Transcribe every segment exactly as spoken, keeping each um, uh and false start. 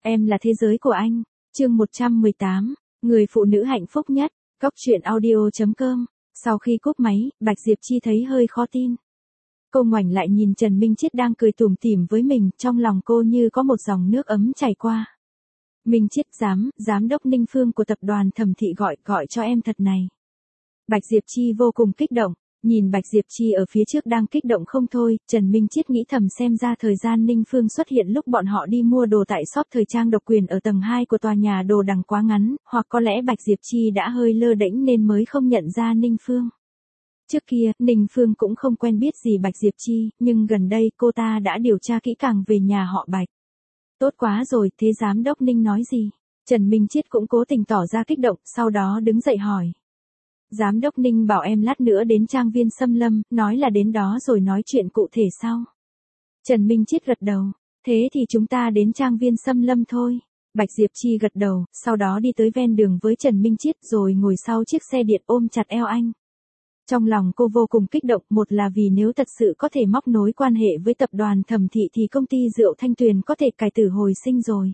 Em là thế giới của anh. Chương một trăm mười tám, người phụ nữ hạnh phúc nhất. Cóc truyện audio chấm com. Sau khi cúp máy, Bạch Diệp Chi thấy hơi khó tin. Cô ngoảnh lại nhìn Trần Minh Chiết đang cười tủm tỉm với mình, trong lòng cô như có một dòng nước ấm chảy qua. Minh Chiết, giám, giám đốc Ninh Phương của tập đoàn Thẩm Thị gọi, gọi cho em thật này. Bạch Diệp Chi vô cùng kích động. Nhìn Bạch Diệp Chi ở phía trước đang kích động không thôi, Trần Minh Chiết nghĩ thầm xem ra thời gian Ninh Phương xuất hiện lúc bọn họ đi mua đồ tại shop thời trang độc quyền ở tầng hai của tòa nhà đồ đằng quá ngắn, hoặc có lẽ Bạch Diệp Chi đã hơi lơ đễnh nên mới không nhận ra Ninh Phương. Trước kia, Ninh Phương cũng không quen biết gì Bạch Diệp Chi, nhưng gần đây cô ta đã điều tra kỹ càng về nhà họ Bạch. Tốt quá rồi, thế giám đốc Ninh nói gì? Trần Minh Chiết cũng cố tình tỏ ra kích động, sau đó đứng dậy hỏi. Giám đốc Ninh bảo em lát nữa đến trang viên Sâm Lâm, nói là đến đó rồi nói chuyện cụ thể sau. Trần Minh Chiết gật đầu, thế thì chúng ta đến trang viên Sâm Lâm thôi. Bạch Diệp Chi gật đầu, sau đó đi tới ven đường với Trần Minh Chiết rồi ngồi sau chiếc xe điện ôm chặt eo anh. Trong lòng cô vô cùng kích động, một là vì nếu thật sự có thể móc nối quan hệ với tập đoàn Thẩm Thị thì công ty rượu Thanh Tuyền có thể cải tử hồi sinh rồi.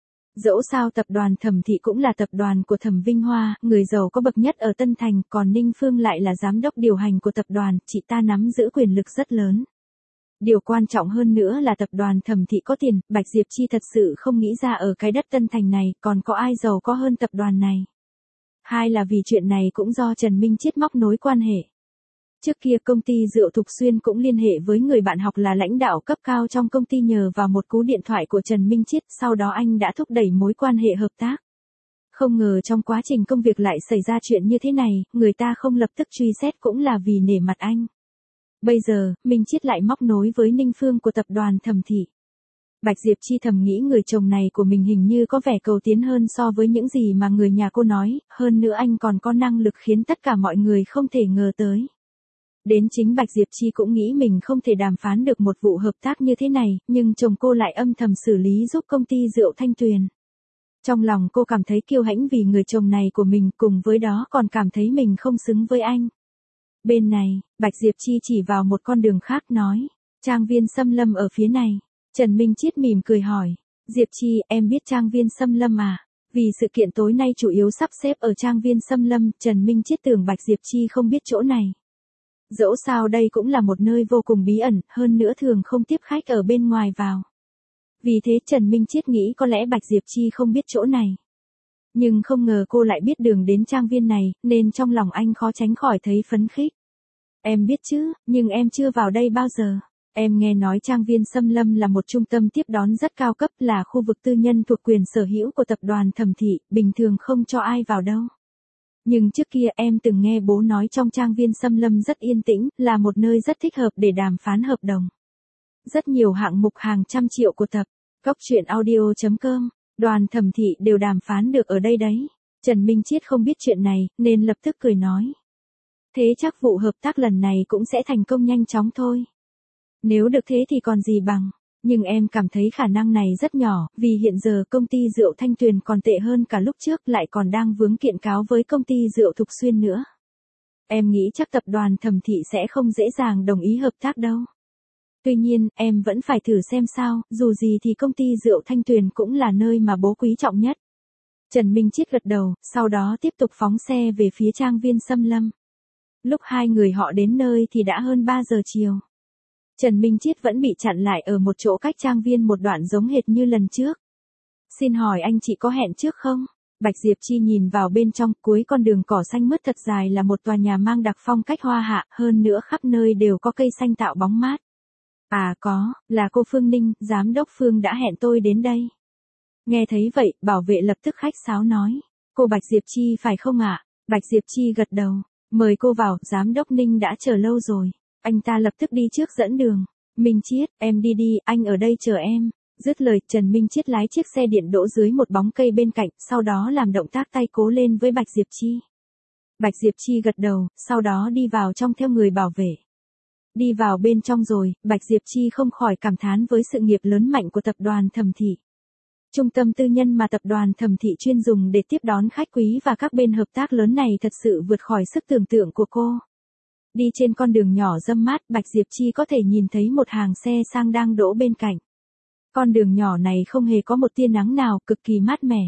Dẫu sao tập đoàn Thẩm Thị cũng là tập đoàn của Thẩm Vinh Hoa, người giàu có bậc nhất ở Tân Thành, còn Ninh Phương lại là giám đốc điều hành của tập đoàn, chị ta nắm giữ quyền lực rất lớn. Điều quan trọng hơn nữa là tập đoàn Thẩm Thị có tiền, Bạch Diệp Chi thật sự không nghĩ ra ở cái đất Tân Thành này còn có ai giàu có hơn tập đoàn này. Hai là vì chuyện này cũng do Trần Minh Chiết móc nối quan hệ. Trước kia công ty rượu Thục Xuyên cũng liên hệ với người bạn học là lãnh đạo cấp cao trong công ty nhờ vào một cú điện thoại của Trần Minh Chiết, sau đó anh đã thúc đẩy mối quan hệ hợp tác. Không ngờ trong quá trình công việc lại xảy ra chuyện như thế này, người ta không lập tức truy xét cũng là vì nể mặt anh. Bây giờ, Minh Chiết lại móc nối với Ninh Phương của tập đoàn Thẩm Thị. Bạch Diệp Chi thầm nghĩ người chồng này của mình hình như có vẻ cầu tiến hơn so với những gì mà người nhà cô nói, hơn nữa anh còn có năng lực khiến tất cả mọi người không thể ngờ tới. Đến chính Bạch Diệp Chi cũng nghĩ mình không thể đàm phán được một vụ hợp tác như thế này, nhưng chồng cô lại âm thầm xử lý giúp công ty rượu Thanh Tuyền. Trong lòng cô cảm thấy kiêu hãnh vì người chồng này của mình, cùng với đó còn cảm thấy mình không xứng với anh. Bên này, Bạch Diệp Chi chỉ vào một con đường khác nói, trang viên Sâm Lâm ở phía này. Trần Minh Chiết mỉm cười hỏi, Diệp Chi, em biết trang viên Sâm Lâm à? Vì sự kiện tối nay chủ yếu sắp xếp ở trang viên Sâm Lâm, Trần Minh Chiết tưởng Bạch Diệp Chi không biết chỗ này. Dẫu sao đây cũng là một nơi vô cùng bí ẩn, hơn nữa thường không tiếp khách ở bên ngoài vào. Vì thế Trần Minh Chiết nghĩ có lẽ Bạch Diệp Chi không biết chỗ này. Nhưng không ngờ cô lại biết đường đến trang viên này, nên trong lòng anh khó tránh khỏi thấy phấn khích. Em biết chứ, nhưng em chưa vào đây bao giờ. Em nghe nói trang viên Sâm Lâm là một trung tâm tiếp đón rất cao cấp, là khu vực tư nhân thuộc quyền sở hữu của tập đoàn Thẩm Thị, bình thường không cho ai vào đâu. Nhưng trước kia em từng nghe bố nói trong trang viên Sâm Lâm rất yên tĩnh, là một nơi rất thích hợp để đàm phán hợp đồng. Rất nhiều hạng mục hàng trăm triệu của tập Cóc truyện audio chấm com, đoàn Thẩm Thị đều đàm phán được ở đây đấy. Trần Minh Chiết không biết chuyện này, nên lập tức cười nói. Thế chắc vụ hợp tác lần này cũng sẽ thành công nhanh chóng thôi. Nếu được thế thì còn gì bằng, nhưng em cảm thấy khả năng này rất nhỏ, vì hiện giờ công ty rượu Thanh Tuyền còn tệ hơn cả lúc trước, lại còn đang vướng kiện cáo với công ty rượu Thục Xuyên nữa. Em nghĩ chắc tập đoàn Thẩm Thị sẽ không dễ dàng đồng ý hợp tác đâu. Tuy nhiên, em vẫn phải thử xem sao, dù gì thì công ty rượu Thanh Tuyền cũng là nơi mà bố quý trọng nhất. Trần Minh Chiết gật đầu, sau đó tiếp tục phóng xe về phía trang viên Sâm Lâm. Lúc hai người họ đến nơi thì đã hơn ba giờ chiều. Trần Minh Chiết vẫn bị chặn lại ở một chỗ cách trang viên một đoạn giống hệt như lần trước. Xin hỏi anh chị có hẹn trước không? Bạch Diệp Chi nhìn vào bên trong, cuối con đường cỏ xanh mướt thật dài là một tòa nhà mang đặc phong cách hoa hạ, hơn nữa khắp nơi đều có cây xanh tạo bóng mát. À có, là cô Phương Ninh, giám đốc Phương đã hẹn tôi đến đây. Nghe thấy vậy, bảo vệ lập tức khách sáo nói. Cô Bạch Diệp Chi phải không ạ? Bạch Diệp Chi gật đầu. Mời cô vào, giám đốc Ninh đã chờ lâu rồi. Anh ta lập tức đi trước dẫn đường. Minh Chiết, em đi đi, anh ở đây chờ em. Dứt lời, Trần Minh Chiết lái chiếc xe điện đỗ dưới một bóng cây bên cạnh, sau đó làm động tác tay cố lên với Bạch Diệp Chi. Bạch Diệp Chi gật đầu, sau đó đi vào trong theo người bảo vệ. Đi vào bên trong rồi, Bạch Diệp Chi không khỏi cảm thán với sự nghiệp lớn mạnh của tập đoàn Thẩm Thị. Trung tâm tư nhân mà tập đoàn Thẩm Thị chuyên dùng để tiếp đón khách quý và các bên hợp tác lớn này thật sự vượt khỏi sức tưởng tượng của cô. Đi trên con đường nhỏ râm mát, Bạch Diệp Chi có thể nhìn thấy một hàng xe sang đang đỗ bên cạnh. Con đường nhỏ này không hề có một tia nắng nào, cực kỳ mát mẻ.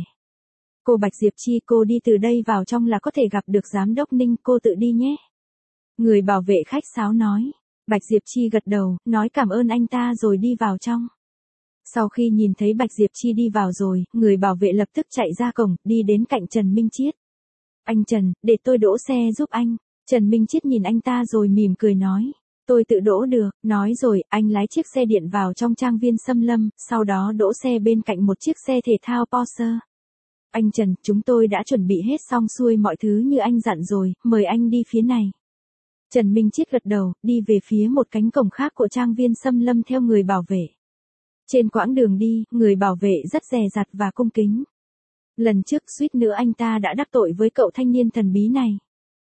Cô Bạch Diệp Chi, cô đi từ đây vào trong là có thể gặp được giám đốc Ninh, cô tự đi nhé. Người bảo vệ khách sáo nói. Bạch Diệp Chi gật đầu, nói cảm ơn anh ta rồi đi vào trong. Sau khi nhìn thấy Bạch Diệp Chi đi vào rồi, người bảo vệ lập tức chạy ra cổng, đi đến cạnh Trần Minh Chiết. Anh Trần, để tôi đỗ xe giúp anh. Trần Minh Chiết nhìn anh ta rồi mỉm cười nói. Tôi tự đỗ được, nói rồi, anh lái chiếc xe điện vào trong trang viên Sâm Lâm, sau đó đỗ xe bên cạnh một chiếc xe thể thao Porsche. Anh Trần, chúng tôi đã chuẩn bị hết xong xuôi mọi thứ như anh dặn rồi, mời anh đi phía này. Trần Minh Chiết gật đầu, đi về phía một cánh cổng khác của trang viên Sâm Lâm theo người bảo vệ. Trên quãng đường đi, người bảo vệ rất dè dặt và cung kính. Lần trước suýt nữa anh ta đã đắc tội với cậu thanh niên thần bí này.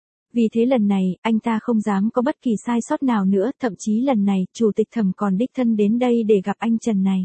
Vì thế lần này, anh ta không dám có bất kỳ sai sót nào nữa, thậm chí lần này, chủ tịch Thẩm còn đích thân đến đây để gặp anh Trần này.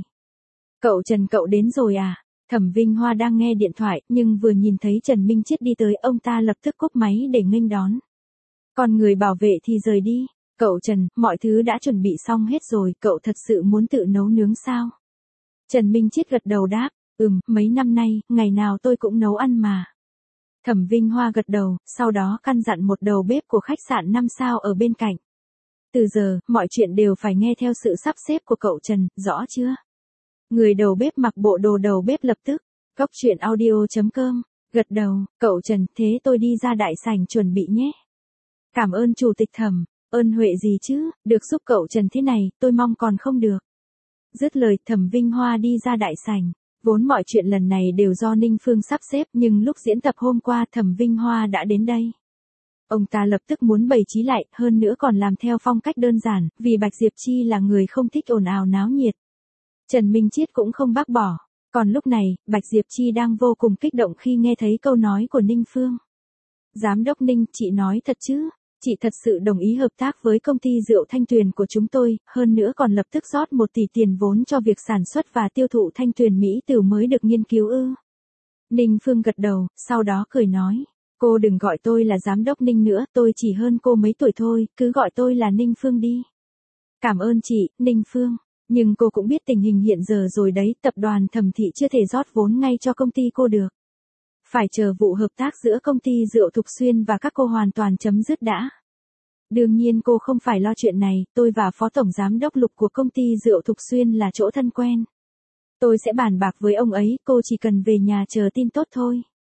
Cậu Trần, cậu đến rồi à? Thẩm Vinh Hoa đang nghe điện thoại, nhưng vừa nhìn thấy Trần Minh Chiết đi tới, ông ta lập tức cúp máy để nghênh đón. Còn người bảo vệ thì rời đi. Cậu Trần, mọi thứ đã chuẩn bị xong hết rồi, cậu thật sự muốn tự nấu nướng sao? Trần Minh Chiết gật đầu đáp, ừm, mấy năm nay, ngày nào tôi cũng nấu ăn mà. Thẩm Vinh Hoa gật đầu, sau đó căn dặn một đầu bếp của khách sạn năm sao ở bên cạnh. Từ giờ, mọi chuyện đều phải nghe theo sự sắp xếp của cậu Trần, rõ chưa? Người đầu bếp mặc bộ đồ đầu bếp lập tức. Góc truyện audio chấm com, gật đầu, cậu Trần, thế tôi đi ra đại sảnh chuẩn bị nhé. Cảm ơn chủ tịch Thẩm, ơn huệ gì chứ, được giúp cậu Trần thế này, tôi mong còn không được. Dứt lời, Thẩm Vinh Hoa đi ra đại sảnh. Vốn mọi chuyện lần này đều do Ninh Phương sắp xếp, nhưng lúc diễn tập hôm qua Thẩm Vinh Hoa đã đến đây. Ông ta lập tức muốn bày trí lại, hơn nữa còn làm theo phong cách đơn giản, vì Bạch Diệp Chi là người không thích ồn ào náo nhiệt. Trần Minh Chiết cũng không bác bỏ. Còn lúc này, Bạch Diệp Chi đang vô cùng kích động khi nghe thấy câu nói của Ninh Phương. Giám đốc Ninh, chị nói thật chứ? Chị thật sự đồng ý hợp tác với công ty rượu Thanh Tuyền của chúng tôi, hơn nữa còn lập tức rót một tỷ tiền vốn cho việc sản xuất và tiêu thụ Thanh Tuyền Mỹ Tửu mới được nghiên cứu ư. Ninh Phương gật đầu, sau đó cười nói. Cô đừng gọi tôi là giám đốc Ninh nữa, tôi chỉ hơn cô mấy tuổi thôi, cứ gọi tôi là Ninh Phương đi. Cảm ơn chị, Ninh Phương. Nhưng cô cũng biết tình hình hiện giờ rồi đấy, tập đoàn Thẩm Thị chưa thể rót vốn ngay cho công ty cô được. Phải chờ vụ hợp tác giữa công ty rượu Thục Xuyên và các cô hoàn toàn chấm dứt đã. Đương nhiên cô không phải lo chuyện này, tôi và phó tổng giám đốc Lục của công ty rượu Thục Xuyên là chỗ thân quen. Tôi sẽ bàn bạc với ông ấy, cô chỉ cần về nhà chờ tin tốt thôi.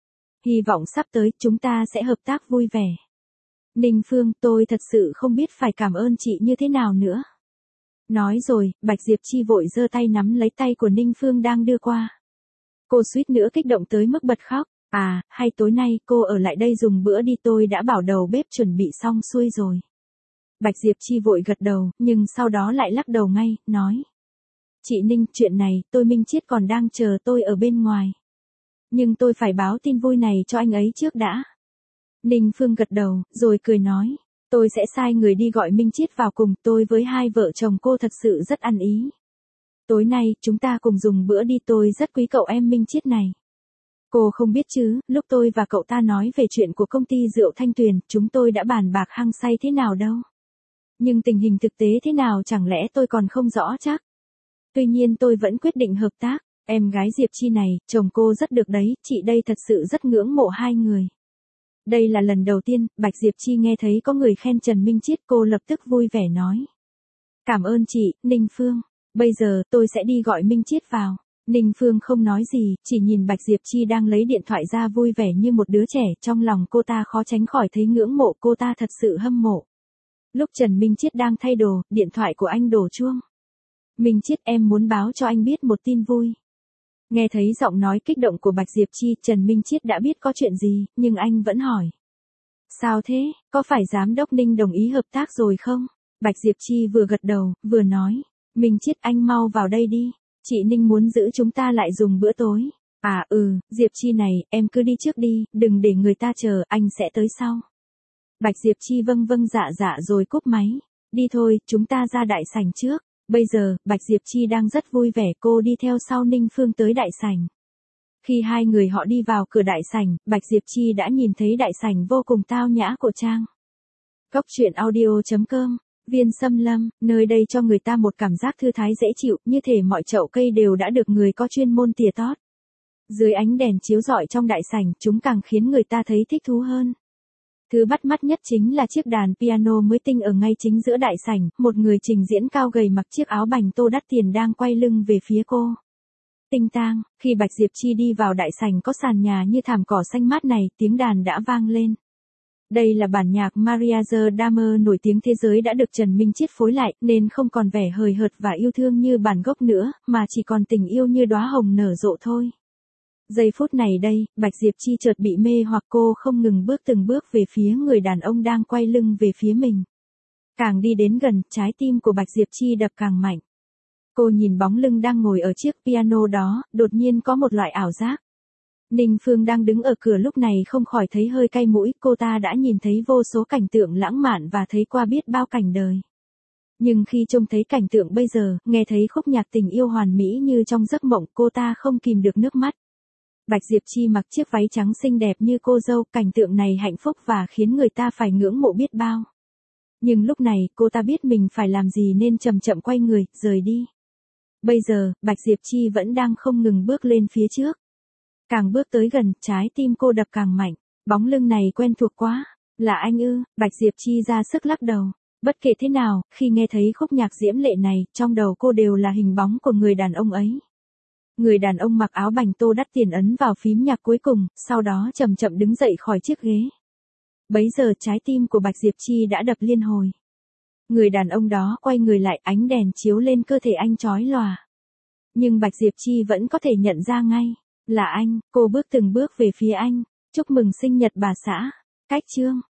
Hy vọng sắp tới chúng ta sẽ hợp tác vui vẻ. Ninh Phương, tôi thật sự không biết phải cảm ơn chị như thế nào nữa. Nói rồi, Bạch Diệp Chi vội giơ tay nắm lấy tay của Ninh Phương đang đưa qua. Cô suýt nữa kích động tới mức bật khóc. À, hay tối nay cô ở lại đây dùng bữa đi, tôi đã bảo đầu bếp chuẩn bị xong xuôi rồi. Bạch Diệp Chi vội gật đầu, nhưng sau đó lại lắc đầu ngay, nói. Chị Ninh, chuyện này, tôi Minh Chiết còn đang chờ tôi ở bên ngoài. Nhưng tôi phải báo tin vui này cho anh ấy trước đã. Ninh Phương gật đầu, rồi cười nói. Tôi sẽ sai người đi gọi Minh Chiết vào cùng, tôi với hai vợ chồng cô thật sự rất ăn ý. Tối nay, chúng ta cùng dùng bữa đi, tôi rất quý cậu em Minh Chiết này. Cô không biết chứ, lúc tôi và cậu ta nói về chuyện của công ty rượu Thanh Tuyền, chúng tôi đã bàn bạc hăng say thế nào đâu. Nhưng tình hình thực tế thế nào chẳng lẽ tôi còn không rõ chắc. Tuy nhiên tôi vẫn quyết định hợp tác. Em gái Diệp Chi này, chồng cô rất được đấy, chị đây thật sự rất ngưỡng mộ hai người. Đây là lần đầu tiên, Bạch Diệp Chi nghe thấy có người khen Trần Minh Chiết, cô lập tức vui vẻ nói. Cảm ơn chị, Ninh Phương. Bây giờ tôi sẽ đi gọi Minh Chiết vào. Ninh Phương không nói gì, chỉ nhìn Bạch Diệp Chi đang lấy điện thoại ra vui vẻ như một đứa trẻ, trong lòng cô ta khó tránh khỏi thấy ngưỡng mộ, cô ta thật sự hâm mộ. Lúc Trần Minh Chiết đang thay đồ, điện thoại của anh đổ chuông. Minh Chiết, em muốn báo cho anh biết một tin vui. Nghe thấy giọng nói kích động của Bạch Diệp Chi, Trần Minh Chiết đã biết có chuyện gì, nhưng anh vẫn hỏi. Sao thế, có phải giám đốc Ninh đồng ý hợp tác rồi không? Bạch Diệp Chi vừa gật đầu, vừa nói. Minh Chiết, anh mau vào đây đi. Chị Ninh muốn giữ chúng ta lại dùng bữa tối. À ừ, Diệp Chi này, em cứ đi trước đi, đừng để người ta chờ, anh sẽ tới sau. Bạch Diệp Chi vâng vâng dạ dạ rồi cúp máy. Đi thôi, chúng ta ra đại sảnh trước. Bây giờ, Bạch Diệp Chi đang rất vui vẻ, cô đi theo sau Ninh Phương tới đại sảnh. Khi hai người họ đi vào cửa đại sảnh, Bạch Diệp Chi đã nhìn thấy đại sảnh vô cùng tao nhã của trang. Góc truyện audio chấm com Viên Sâm Lâm, nơi đây cho người ta một cảm giác thư thái dễ chịu, như thể mọi chậu cây đều đã được người có chuyên môn tỉa tót. Dưới ánh đèn chiếu rọi trong đại sảnh, chúng càng khiến người ta thấy thích thú hơn. Thứ bắt mắt nhất chính là chiếc đàn piano mới tinh ở ngay chính giữa đại sảnh, một người trình diễn cao gầy mặc chiếc áo bành tô đắt tiền đang quay lưng về phía cô. Tinh tang, khi Bạch Diệp Chi đi vào đại sảnh có sàn nhà như thảm cỏ xanh mát này, tiếng đàn đã vang lên. Đây là bản nhạc Maria Damer nổi tiếng thế giới đã được Trần Minh Chiết phối lại, nên không còn vẻ hời hợt và yêu thương như bản gốc nữa, mà chỉ còn tình yêu như đóa hồng nở rộ thôi. Giây phút này đây, Bạch Diệp Chi chợt bị mê hoặc, cô không ngừng bước từng bước về phía người đàn ông đang quay lưng về phía mình. Càng đi đến gần, trái tim của Bạch Diệp Chi đập càng mạnh. Cô nhìn bóng lưng đang ngồi ở chiếc piano đó, đột nhiên có một loại ảo giác. Ninh Phương đang đứng ở cửa lúc này không khỏi thấy hơi cay mũi, cô ta đã nhìn thấy vô số cảnh tượng lãng mạn và thấy qua biết bao cảnh đời. Nhưng khi trông thấy cảnh tượng bây giờ, nghe thấy khúc nhạc tình yêu hoàn mỹ như trong giấc mộng, cô ta không kìm được nước mắt. Bạch Diệp Chi mặc chiếc váy trắng xinh đẹp như cô dâu, cảnh tượng này hạnh phúc và khiến người ta phải ngưỡng mộ biết bao. Nhưng lúc này, cô ta biết mình phải làm gì nên chậm chậm quay người, rời đi. Bây giờ, Bạch Diệp Chi vẫn đang không ngừng bước lên phía trước. Càng bước tới gần, trái tim cô đập càng mạnh. Bóng lưng này quen thuộc quá. Là anh ư? Bạch Diệp Chi ra sức lắc đầu. Bất kể thế nào, khi nghe thấy khúc nhạc diễm lệ này, trong đầu cô đều là hình bóng của người đàn ông ấy. Người đàn ông mặc áo bành tô đắt tiền ấn vào phím nhạc cuối cùng, sau đó chậm chậm đứng dậy khỏi chiếc ghế. Bấy giờ trái tim của Bạch Diệp Chi đã đập liên hồi. Người đàn ông đó quay người lại, ánh đèn chiếu lên cơ thể anh chói lòa. Nhưng Bạch Diệp Chi vẫn có thể nhận ra ngay. Là anh, cô bước từng bước về phía anh. Chúc mừng sinh nhật bà xã. Cách chương.